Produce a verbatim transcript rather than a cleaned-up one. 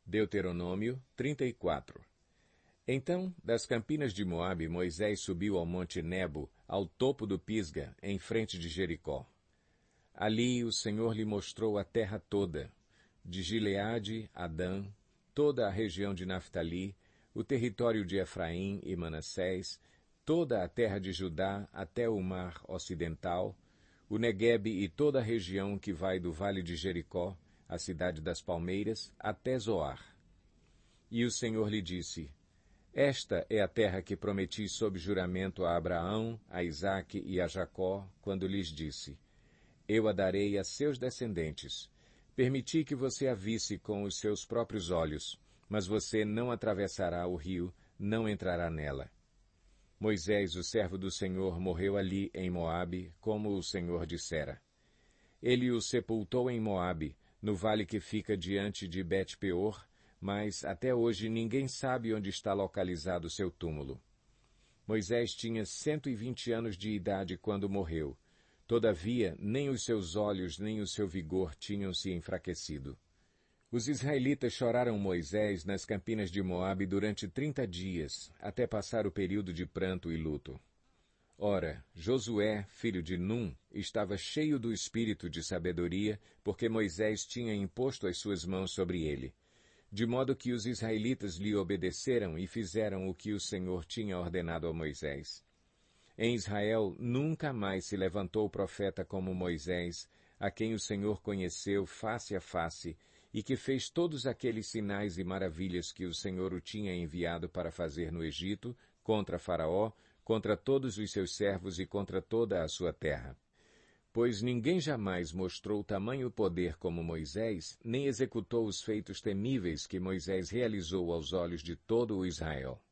Deuteronômio trinta e quatro. Então, das campinas de Moabe, Moisés subiu ao monte Nebo, ao topo do Pisga, em frente de Jericó. Ali o Senhor lhe mostrou a terra toda, de Gileade a Dan, toda a região de Naftali, o território de Efraim e Manassés, toda a terra de Judá até o mar ocidental, o Neguebe e toda a região que vai do vale de Jericó, a cidade das palmeiras, até Zoar. E o Senhor lhe disse: Esta é a terra que prometi sob juramento a Abraão, a Isaque e a Jacó, quando lhes disse: Eu a darei a seus descendentes. Permiti que você a visse com os seus próprios olhos, mas você não atravessará o rio, não entrará nela. Moisés, o servo do Senhor, morreu ali em Moabe, como o Senhor dissera. Ele o sepultou em Moabe, no vale que fica diante de Bet-peor, mas até hoje ninguém sabe onde está localizado seu túmulo. Moisés tinha cento e vinte anos de idade quando morreu. Todavia, nem os seus olhos nem o seu vigor tinham se enfraquecido. Os israelitas choraram Moisés nas campinas de Moabe durante trinta dias, até passar o período de pranto e luto. Ora, Josué, filho de Num, estava cheio do espírito de sabedoria, porque Moisés tinha imposto as suas mãos sobre ele. De modo que os israelitas lhe obedeceram e fizeram o que o Senhor tinha ordenado a Moisés. Em Israel nunca mais se levantou profeta como Moisés, a quem o Senhor conheceu face a face, e que fez todos aqueles sinais e maravilhas que o Senhor o tinha enviado para fazer no Egito, contra Faraó, contra todos os seus servos e contra toda a sua terra. Pois ninguém jamais mostrou tamanho poder como Moisés, nem executou os feitos temíveis que Moisés realizou aos olhos de todo o Israel.